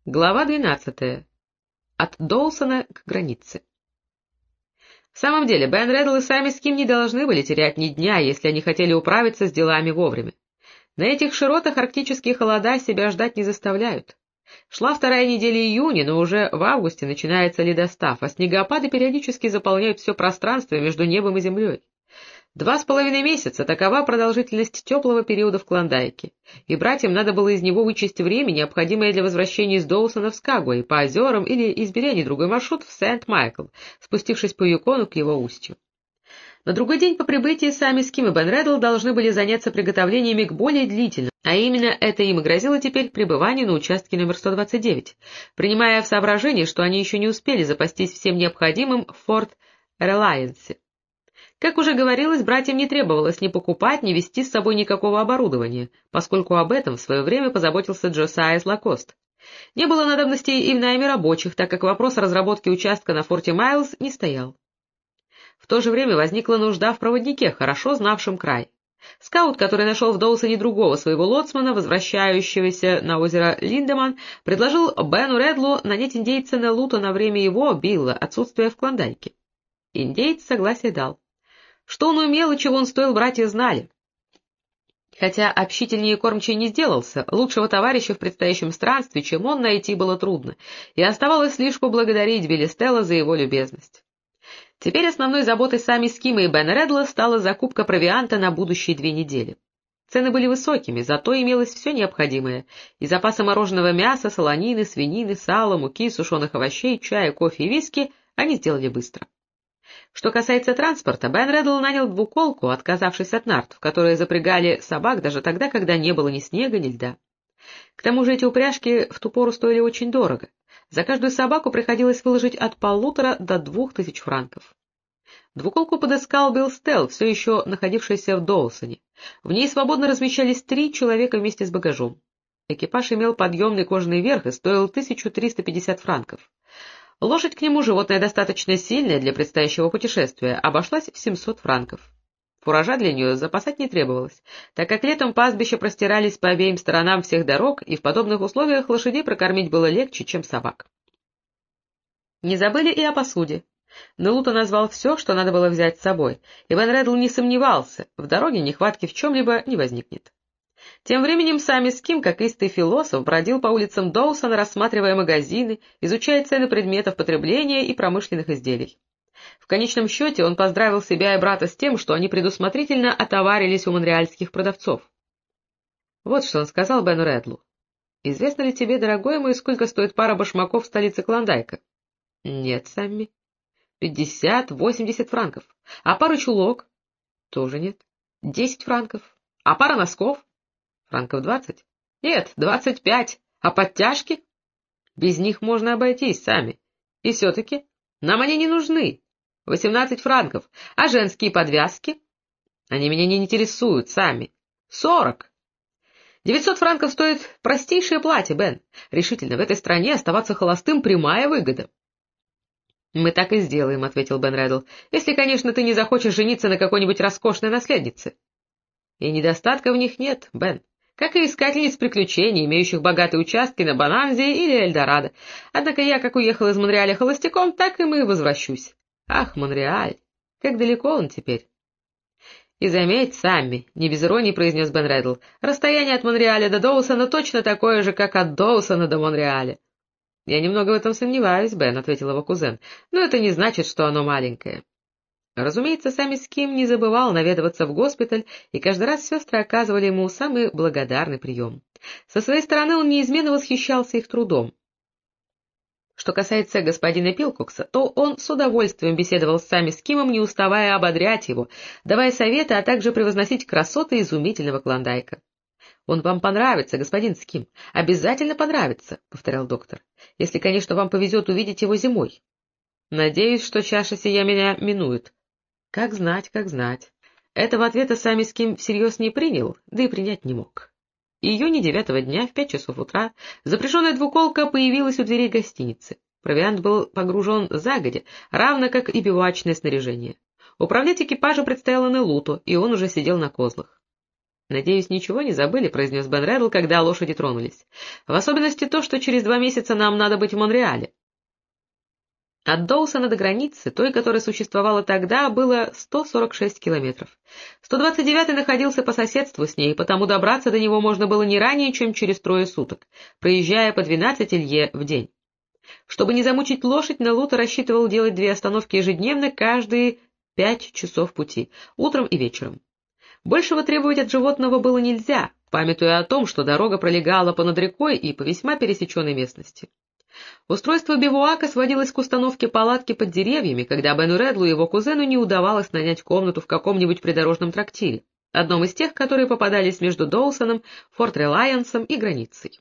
Глава 12. От Доусона к границе. В самом деле, Бен Реддл и сами Ским не должны были терять ни дня, если они хотели управиться с делами вовремя. На этих широтах арктические холода себя ждать не заставляют. Шла вторая неделя июня, но уже в августе начинается ледостав, а снегопады периодически заполняют все пространство между небом и землей. 2,5 месяца — такова продолжительность теплого периода в Клондайке, и братьям надо было из него вычесть время, необходимое для возвращения из Доусона в Скагуэй по озерам или избери они другой маршрут в Сент-Майкл, спустившись по Юкону к его устью. На другой день по прибытии сами Ским и Бен Реддл должны были заняться приготовлениями к более длительному, а именно это им и грозило теперь пребыванию на участке номер 129, принимая в соображение, что они еще не успели запастись всем необходимым в Форт Релайенсе. Как уже говорилось, братьям не требовалось ни покупать, ни везти с собой никакого оборудования, поскольку об этом в свое время позаботился Джосайя Лакост. Не было надобности и в найме рабочих, так как вопрос разработки участка на форте Майлз не стоял. В то же время возникла нужда в проводнике, хорошо знавшем край. Скаут, который нашел в Доусоне другого своего лоцмана, возвращающегося на озеро Линдеман, предложил Бену Реддлу нанять индейца Неллута на время его, Билла, отсутствия в Клондайке. Индейец согласие дал. Что он умел и чего он стоил, братья знали. Хотя общительнее кормчий не сделался, лучшего товарища в предстоящем странстве, чем он, найти было трудно, и оставалось лишь поблагодарить Белестелла за его любезность. Теперь основной заботой сами Скима и Бена Реддла стала закупка провианта на будущие 2 недели. Цены были высокими, зато имелось все необходимое, и запасы мороженого мяса, солонины, свинины, сала, муки, сушеных овощей, чая, кофе и виски они сделали быстро. Что касается транспорта, Бен Реддл нанял двуколку, отказавшись от нарт, в которые запрягали собак даже тогда, когда не было ни снега, ни льда. К тому же эти упряжки в ту пору стоили очень дорого. За каждую собаку приходилось выложить от 1,5 до 2 тысяч франков. Двуколку подыскал Билл Стелл, все еще находившийся в Доусоне. В ней свободно размещались 3 человека вместе с багажом. Экипаж имел подъемный кожаный верх и стоил 1350 франков. Лошадь к нему, животное достаточно сильное для предстоящего путешествия, обошлась в 700 франков. Фуража для нее запасать не требовалось, так как летом пастбища простирались по обеим сторонам всех дорог, и в подобных условиях лошадей прокормить было легче, чем собак. Не забыли и о посуде. Неллута назвал все, что надо было взять с собой, и Бен Реддл не сомневался, в дороге нехватки в чем-либо не возникнет. Тем временем сами Ским, как истый философ, бродил по улицам Доусона, рассматривая магазины, изучая цены предметов потребления и промышленных изделий. В конечном счете он поздравил себя и брата с тем, что они предусмотрительно отоварились у монреальских продавцов. Вот что он сказал Бену Реддлу. «Известно ли тебе, дорогой мой, сколько стоит пара башмаков в столице Клондайка?» «Нет, Самми». 50-80 франков. А пара чулок? Тоже нет. 10 франков. А пара носков? Франков 20? Нет, 25. А подтяжки? Без них можно обойтись, Сами. И все-таки нам они не нужны. 18 франков. А женские подвязки? Они меня не интересуют, Сами. 40. 900 франков стоит простейшее платье, Бен. Решительно, в этой стране оставаться холостым — прямая выгода. «Мы так и сделаем», — ответил Бен Реддл, — «если, конечно, ты не захочешь жениться на какой-нибудь роскошной наследнице». И недостатка в них нет, Бен, как и искательниц приключений, имеющих богатые участки на Бонанзе или Эльдорадо. Однако я, как уехал из Монреаля холостяком, так и мы возвращусь. Ах, Монреаль, как далеко он теперь. И заметь, Самми, не без иронии произнес Бен Реддл, расстояние от Монреаля до Доусона точно такое же, как от Доусона до Монреаля. «Я немного в этом сомневаюсь, Бен», — ответил его кузен, — «но это не значит, что оно маленькое». Разумеется, сами Ским не забывал наведываться в госпиталь, и каждый раз сестры оказывали ему самый благодарный прием. Со своей стороны он неизменно восхищался их трудом. Что касается господина Пилкокса, то он с удовольствием беседовал с сами Скимом, не уставая ободрять его, давая советы, а также превозносить красоты изумительного Клондайка. «Он вам понравится, господин Ским, обязательно понравится», — повторял доктор, — «если, конечно, вам повезет увидеть его зимой». «Надеюсь, что чаша сия меня минует». «Как знать, как знать». Этого ответа сами Ским всерьез не принял, да и принять не мог. Июня 9-го дня в 5 часов утра запряженная двуколка появилась у дверей гостиницы. Провиант был погружен загодя, равно как и бивуачное снаряжение. Управлять экипажем предстояло Неллуту, и он уже сидел на козлах. «Надеюсь, ничего не забыли», — произнес Бен Реддл, когда лошади тронулись. «В особенности то, что через 2 месяца нам надо быть в Монреале». От Доусона до границы, той, которая существовала тогда, было 146 километров. 129-й находился по соседству с ней, потому добраться до него можно было не ранее, чем через 3 суток, проезжая по 12 лье в день. Чтобы не замучить лошадь, Неллута рассчитывал делать 2 остановки ежедневно каждые 5 часов пути, утром и вечером. Большего требовать от животного было нельзя, памятуя о том, что дорога пролегала понад рекой и по весьма пересеченной местности. Устройство бивуака сводилось к установке палатки под деревьями, когда Бену Реддлу и его кузену не удавалось нанять комнату в каком-нибудь придорожном трактире, одном из тех, которые попадались между Доусоном, Форт-Релайансом и границей.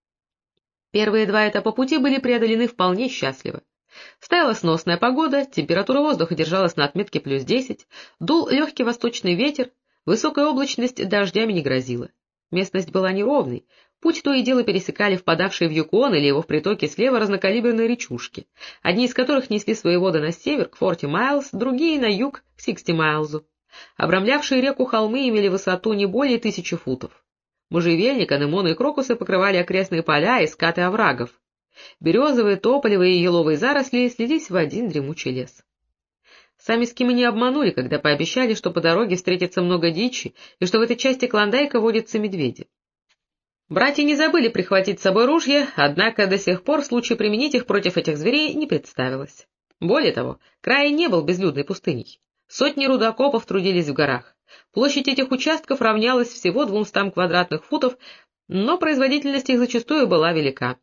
Первые 2 этапа пути были преодолены вполне счастливо. Стояла сносная погода, температура воздуха держалась на отметке +10, дул легкий восточный ветер, высокая облачность дождями не грозила. Местность была неровной, путь то и дело пересекали впадавшие в Юкон или его в притоке слева разнокалиберные речушки, одни из которых несли свои воды на север, к 40 Майлз, другие на юг, к 60 Майлзу. Обрамлявшие реку холмы имели высоту не более 1000 футов. Можжевельник, анемоны и крокусы покрывали окрестные поля и скаты оврагов. Березовые, тополевые и еловые заросли слились в один дремучий лес. Сами скимы не обманули, когда пообещали, что по дороге встретится много дичи и что в этой части Клондайка водятся медведи. Братья не забыли прихватить с собой ружья, однако до сих пор случай применить их против этих зверей не представилось. Более того, край не был безлюдной пустыней. Сотни рудокопов трудились в горах. Площадь этих участков равнялась всего 200 квадратных футов, но производительность их зачастую была велика.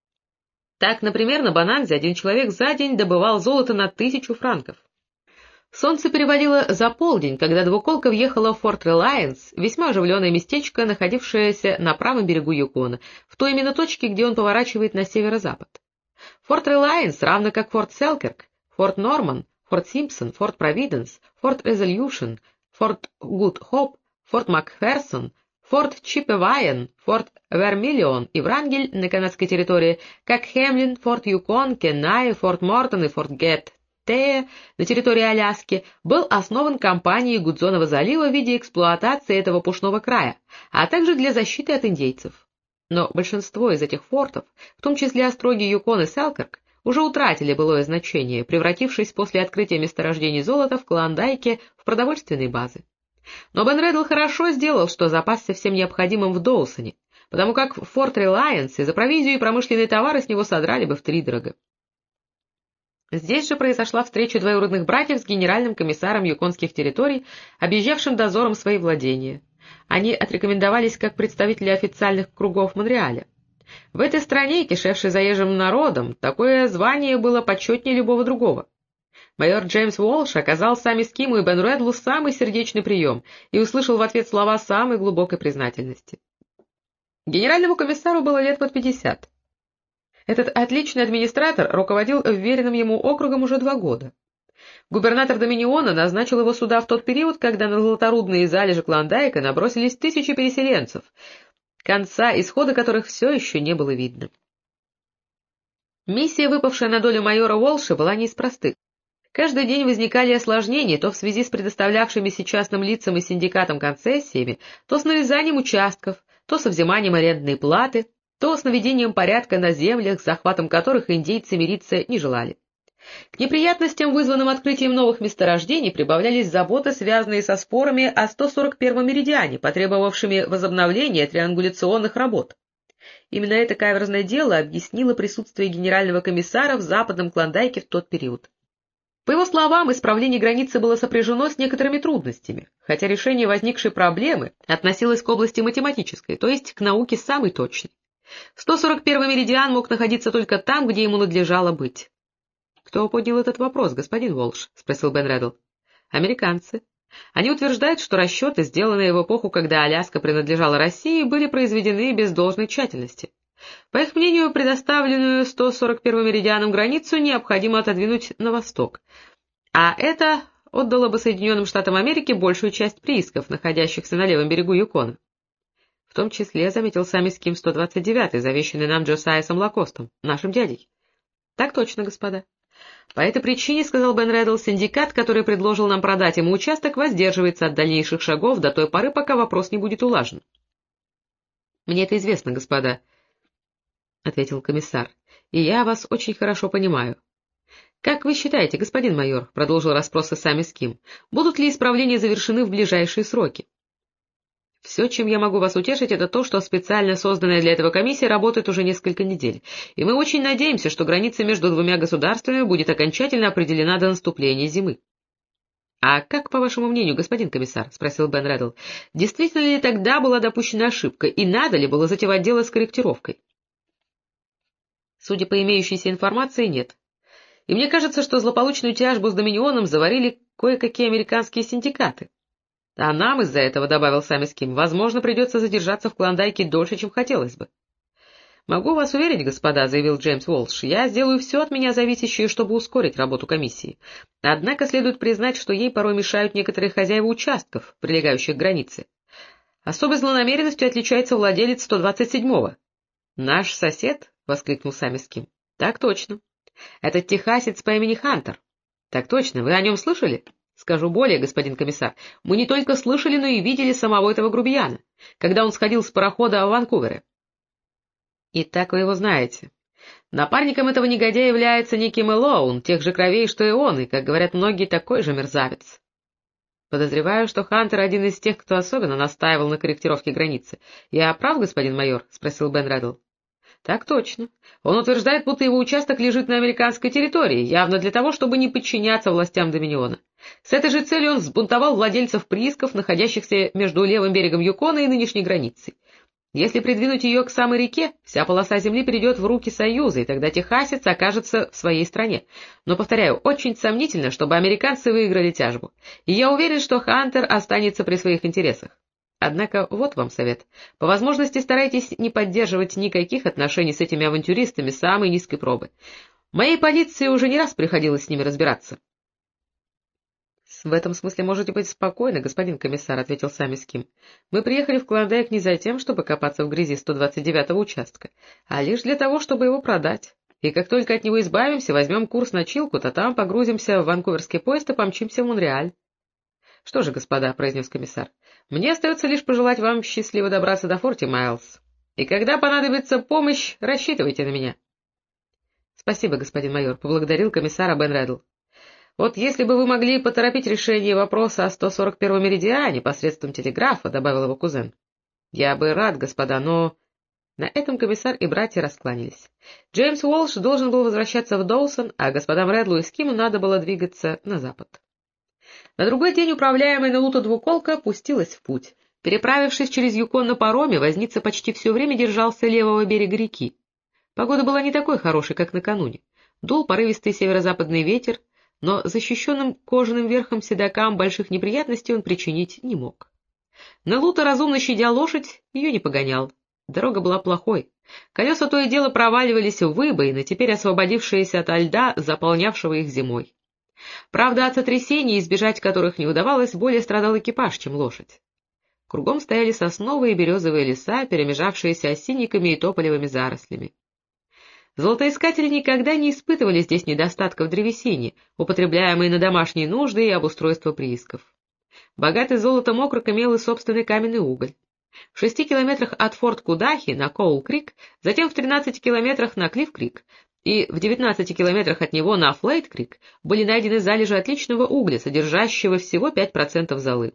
Так, например, на Бонанзе один человек за день добывал золото на 1000 франков. Солнце перевалило за полдень, когда двуколка въехала в Форт-Релайанс, весьма оживленное местечко, находившееся на правом берегу Юкона, в той именно точке, где он поворачивает на северо-запад. Форт-Релайанс, равно как Форт Селкирк, Форт Норман, Форт Симпсон, Форт Провиденс, Форт Резолюшн, Форт Гуд Хоп, Форт Макферсон, Форт Чиппевайен, Форт Вермиллион и Врангель на канадской территории, как Хемлин, Форт Юкон, Кенай, Форт Мортон и Форт Гетт Тея на территории Аляски, был основан компанией Гудзонова залива в виде эксплуатации этого пушного края, а также для защиты от индейцев. Но большинство из этих фортов, в том числе остроги Юкон и Селкирк, уже утратили былое значение, превратившись после открытия месторождений золота в Клондайке в продовольственные базы. Но Бен Реддл хорошо сделал, что запасся всем необходимым в Доусоне, потому как в Форт-Релайансе за провизию и промышленные товары с него содрали бы втридорога. Здесь же произошла встреча двоюродных братьев с генеральным комиссаром юконских территорий, объезжавшим дозором свои владения. Они отрекомендовались как представители официальных кругов Монреаля. В этой стране, кишевшей заезжим народом, такое звание было почетнее любого другого. Майор Джеймс Уолш оказал сами Скиму и Бену Реддлу самый сердечный прием и услышал в ответ слова самой глубокой признательности. Генеральному комиссару было лет под 50. Этот отличный администратор руководил вверенным ему округом уже 2 года. Губернатор Доминиона назначил его сюда в тот период, когда на золоторудные залежи Клондайка набросились 1000 переселенцев, конца исхода которых все еще не было видно. Миссия, выпавшая на долю майора Уолша, была не из простых. Каждый день возникали осложнения то в связи с предоставлявшимися частным лицам и синдикатам концессиями, то с нарезанием участков, то со взиманием арендной платы, то с наведением порядка на землях, с захватом которых индейцы мириться не желали. К неприятностям, вызванным открытием новых месторождений, прибавлялись заботы, связанные со спорами о 141-м меридиане, потребовавшими возобновления триангуляционных работ. Именно это каверзное дело объяснило присутствие генерального комиссара в западном Клондайке в тот период. По его словам, исправление границы было сопряжено с некоторыми трудностями, хотя решение возникшей проблемы относилось к области математической, то есть к науке самой точной. 141-й меридиан мог находиться только там, где ему надлежало быть. — Кто поднял этот вопрос, господин Уолш? — спросил Бен Реддл. — Американцы. Они утверждают, что расчеты, сделанные в эпоху, когда Аляска принадлежала России, были произведены без должной тщательности. По их мнению, предоставленную 141-м меридианом границу необходимо отодвинуть на восток, а это отдало бы Соединенным Штатам Америки большую часть приисков, находящихся на левом берегу Юкона. В том числе, заметил сами Ским 129-й, завещанный нам Джосайасом Лакостом, нашим дядей. — Так точно, господа. По этой причине, — сказал Бен Реддл, — синдикат, который предложил нам продать ему участок, воздерживается от дальнейших шагов до той поры, пока вопрос не будет улажен. — Мне это известно, господа, — ответил комиссар, — и я вас очень хорошо понимаю. — Как вы считаете, господин майор, — продолжил расспросы Самис Ким, — будут ли исправления завершены в ближайшие сроки? Все, чем я могу вас утешить, это то, что специально созданная для этого комиссия работает уже несколько недель, и мы очень надеемся, что граница между двумя государствами будет окончательно определена до наступления зимы. — А как, по вашему мнению, господин комиссар, — спросил Бен Реддл, — действительно ли тогда была допущена ошибка, и надо ли было затевать дело с корректировкой? Судя по имеющейся информации, нет. И мне кажется, что злополучную тяжбу с Доминионом заварили кое-какие американские синдикаты. А нам из-за этого, — добавил Самис Ким, — возможно, придется задержаться в Клондайке дольше, чем хотелось бы. — Могу вас уверить, господа, — заявил Джеймс Уолш, — я сделаю все от меня зависящее, чтобы ускорить работу комиссии. Однако следует признать, что ей порой мешают некоторые хозяева участков, прилегающих к границе. Особой злонамеренностью отличается владелец 127-го. — Наш сосед? — воскликнул Самис Ким. — Так точно. Этот техасец по имени Хантер. — Так точно. Вы о нем слышали? — Скажу более, господин комиссар, мы не только слышали, но и видели самого этого грубияна, когда он сходил с парохода в Ванкувере. — Итак, вы его знаете. Напарником этого негодяя является некий Мэлоун, тех же кровей, что и он, и, как говорят многие, такой же мерзавец. Подозреваю, что Хантер один из тех, кто особенно настаивал на корректировке границы. Я прав, господин майор? — спросил Бен Реддл. — Так точно. Он утверждает, будто его участок лежит на американской территории, явно для того, чтобы не подчиняться властям Доминиона. С этой же целью он взбунтовал владельцев приисков, находящихся между левым берегом Юкона и нынешней границей. Если придвинуть ее к самой реке, вся полоса земли перейдет в руки Союза, и тогда техасец окажется в своей стране. Но, повторяю, очень сомнительно, чтобы американцы выиграли тяжбу. И я уверен, что Хантер останется при своих интересах. Однако вот вам совет. По возможности старайтесь не поддерживать никаких отношений с этими авантюристами самой низкой пробы. Моей полиции уже не раз приходилось с ними разбираться. — В этом смысле можете быть спокойны, господин комиссар, — ответил Самис Ким. — Мы приехали в Клондайк не за тем, чтобы копаться в грязи 129-го участка, а лишь для того, чтобы его продать. И как только от него избавимся, возьмем курс на Чилкут, а там погрузимся в ванкуверский поезд и помчимся в Монреаль. — Что же, господа, — произнес комиссар, — мне остается лишь пожелать вам счастливо добраться до Форти Майлз. И когда понадобится помощь, рассчитывайте на меня. — Спасибо, господин майор, — поблагодарил комиссара Бен Реддл. — Вот если бы вы могли поторопить решение вопроса о 141-м меридиане посредством телеграфа, — добавил его кузен. — Я бы рад, господа, но... На этом комиссар и братья раскланялись. Джеймс Уолш должен был возвращаться в Доусон, а господам Реддлу и Скиму надо было двигаться на запад. На другой день управляемая Нелуто двуколка пустилась в путь. Переправившись через Юкон на пароме, возница почти все время держался левого берега реки. Погода была не такой хорошей, как накануне. Дул порывистый северо-западный ветер, но защищенным кожаным верхом седокам больших неприятностей он причинить не мог. Нелуто, разумно щадя лошадь, ее не погонял. Дорога была плохой. Колеса то и дело проваливались в выбоины, теперь освободившиеся ото льда, заполнявшего их зимой. Правда, от сотрясений, избежать которых не удавалось, более страдал экипаж, чем лошадь. Кругом стояли сосновые и березовые леса, перемежавшиеся осинниками и тополевыми зарослями. Золотоискатели никогда не испытывали здесь недостатка в древесине, употребляемой на домашние нужды и обустройство приисков. Богатый золотом округ имел и собственный каменный уголь. В 6 километрах от Форт Кудахи на Коул-Крик, затем в 13 километрах на Клифф-Крик и в 19 километрах от него на Флейт-Крик были найдены залежи отличного угля, содержащего всего 5% золы.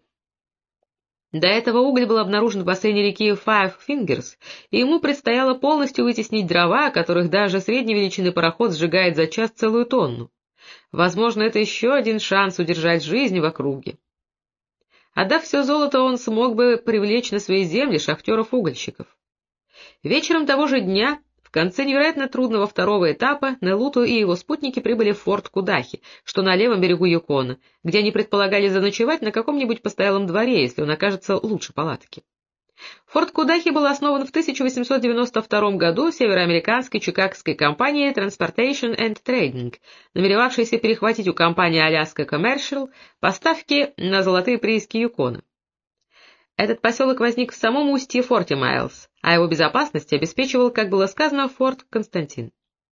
До этого уголь был обнаружен в бассейне реки Five Fingers, и ему предстояло полностью вытеснить дрова, которых даже средней величины пароход сжигает за час целую тонну. Возможно, это еще один шанс удержать жизнь в округе. Отдав все золото, он смог бы привлечь на свои земли шахтеров-угольщиков. Вечером того же дня, в конце невероятно трудного второго этапа, Нелуто и его спутники прибыли в форт Кудахи, что на левом берегу Юкона, где они предполагали заночевать на каком-нибудь постоялом дворе, если он окажется лучше палатки. Форт Кудахи был основан в 1892 году североамериканской чикагской компанией Transportation and Trading, намеревавшейся перехватить у компании Alaska Commercial поставки на золотые прииски Юкона. Этот поселок возник в самом устье Форти Майлз, а его безопасность обеспечивал, как было сказано, форт Константин.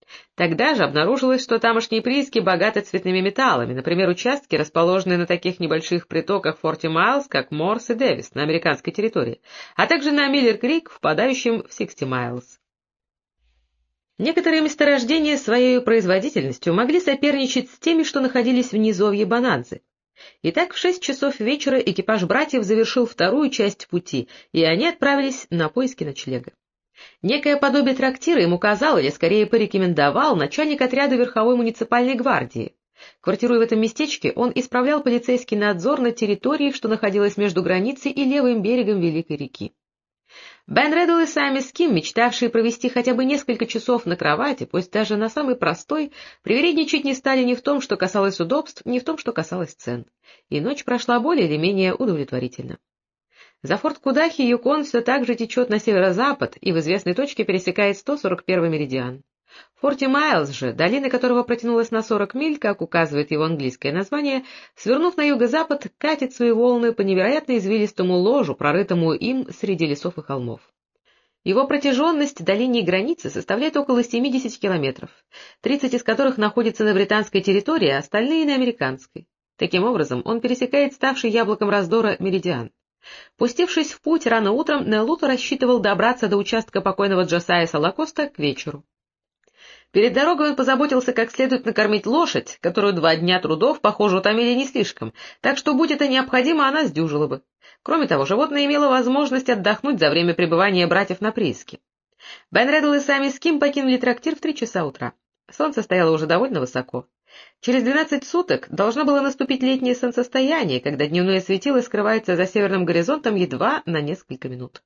Тогда же обнаружилось, что тамошние прииски богаты цветными металлами, например, участки, расположенные на таких небольших притоках Форти Майлз, как Морс и Дэвис на американской территории, а также на Миллер-Крик, впадающем в Сиксти Майлз. Некоторые месторождения своей производительностью могли соперничать с теми, что находились в низовье Бонанзы. Итак, в 6 часов вечера экипаж братьев завершил вторую часть пути, и они отправились на поиски ночлега. Некое подобие трактира ему указал, или скорее порекомендовал, начальник отряда верховой муниципальной гвардии. Квартируя в этом местечке, он исправлял полицейский надзор на территории, что находилась между границей и левым берегом Великой реки. Бен Реддл и Сами Ским, мечтавшие провести хотя бы несколько часов на кровати, пусть даже на самой простой, привередничать не стали ни в том, что касалось удобств, ни в том, что касалось цен. И ночь прошла более или менее удовлетворительно. За форт Кудахи Юкон все так же течет на северо-запад и в известной точке пересекает 141-й меридиан. В форте Майлз же, долина которого протянулась на 40 миль, как указывает его английское название, свернув на юго-запад, катит свои волны по невероятно извилистому ложу, прорытому им среди лесов и холмов. Его протяженность до линии границы составляет около 70 километров, 30 из которых находятся на британской территории, а остальные — на американской. Таким образом, он пересекает ставший яблоком раздора меридиан. Пустившись в путь рано утром, Неллуто рассчитывал добраться до участка покойного Джосайя Салакоста к вечеру. Перед дорогой он позаботился как следует накормить лошадь, которую 2 дня трудов, похоже, утомили не слишком, так что, будь это необходимо, она сдюжила бы. Кроме того, животное имело возможность отдохнуть за время пребывания братьев на прииске. Бен Реддл и Сами Ским покинули трактир в 3 часа утра. Солнце стояло уже довольно высоко. Через 12 суток должно было наступить летнее солнцестояние, когда дневное светило скрывается за северным горизонтом едва на несколько минут.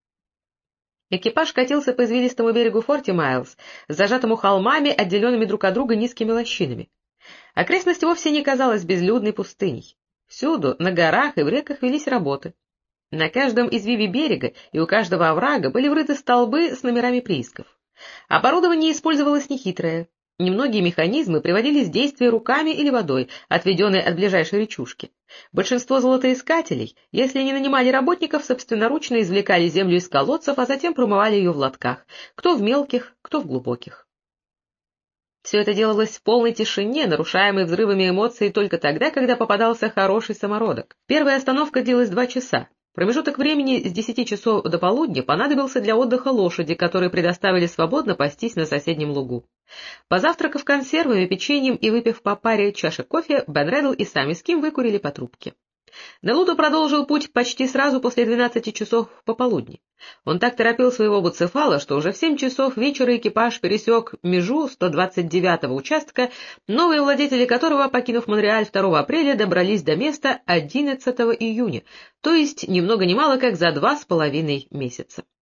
Экипаж катился по извилистому берегу Форти Майлз, зажатому холмами, отделенными друг от друга низкими лощинами. Окрестность вовсе не казалась безлюдной пустыней. Всюду, на горах и в реках, велись работы. На каждом извиве берега и у каждого оврага были врыты столбы с номерами приисков. Оборудование использовалось нехитрое. Немногие механизмы приводились в действие руками или водой, отведенной от ближайшей речушки. Большинство золотоискателей, если не нанимали работников, собственноручно извлекали землю из колодцев, а затем промывали ее в лотках, кто в мелких, кто в глубоких. Все это делалось в полной тишине, нарушаемой взрывами эмоций только тогда, когда попадался хороший самородок. Первая остановка длилась 2 часа. Промежуток времени с 10 часов до полудня понадобился для отдыха лошади, которые предоставили свободно пастись на соседнем лугу. Позавтракав консервами, печеньем и выпив по паре чашек кофе, Бен Реддл и Сами Ским выкурили по трубке. Неллуто продолжил путь почти сразу после 12 часов пополудни. Он так торопил своего буцефала, что уже в 7 часов вечера экипаж пересек межу 129-го участка, новые владетели которого, покинув Монреаль 2 апреля, добрались до места 11 июня, то есть ни много ни мало как за 2,5 месяца.